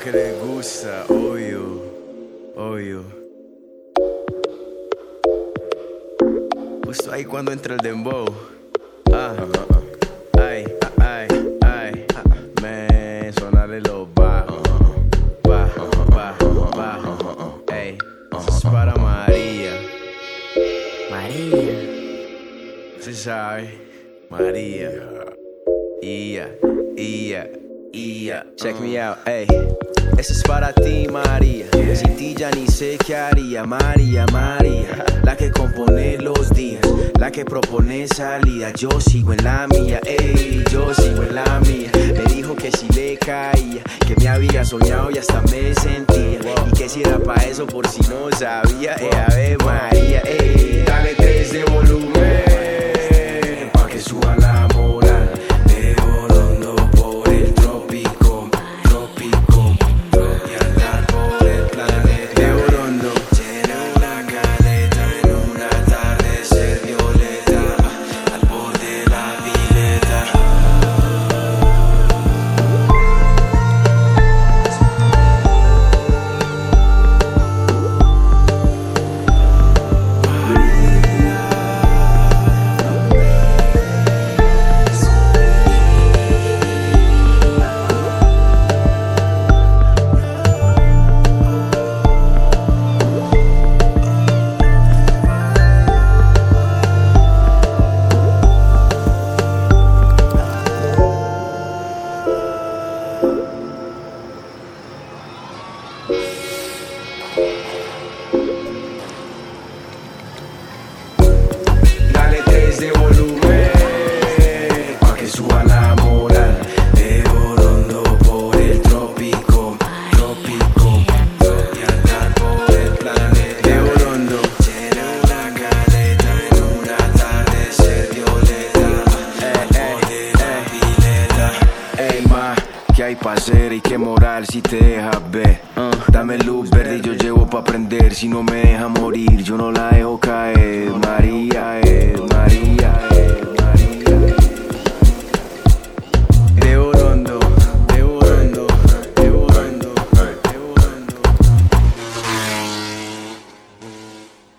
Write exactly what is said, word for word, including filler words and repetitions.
que les gusta, obvio, obvio. Justo ahí cuando entra el dembow. Ah, ay, ay, ay, me sonarle los bajos, bajo, bajo, bajo. Ey, eso es para María. María. Se sabe, María. Ia, ia, ia. Check me out, ey. Eso es para ti, María. Sin ti ya ni sé qué haría. María, María, la que compone los días, la que propone salida. Yo sigo en la mía, ey, yo sigo en la mía. Me dijo que si le caía, que me había soñado y hasta me sentía. Y que si era pa' eso por si no sabía. Ey, a ver, María, ey, dale tres de volumen pa' que suba la moral. De volando por el trópico, trópico, y andar por el planeta. De volando, llena una caleta en un atardecer violeta, al borde de la pileta. Dale tres de volumen pa' que suba la moral. De volando por el trópico, trópico, y andar por el planeta. De volando, llena una caleta en un atardecer violeta, al borde de la pileta. Ey, ma, ¿qué hay pa' hacer y qué moral si te dejas ver? Uh, dame luz verde y yo llevo pa' prender. Si no me deja morir, yo no la dejo caer. María,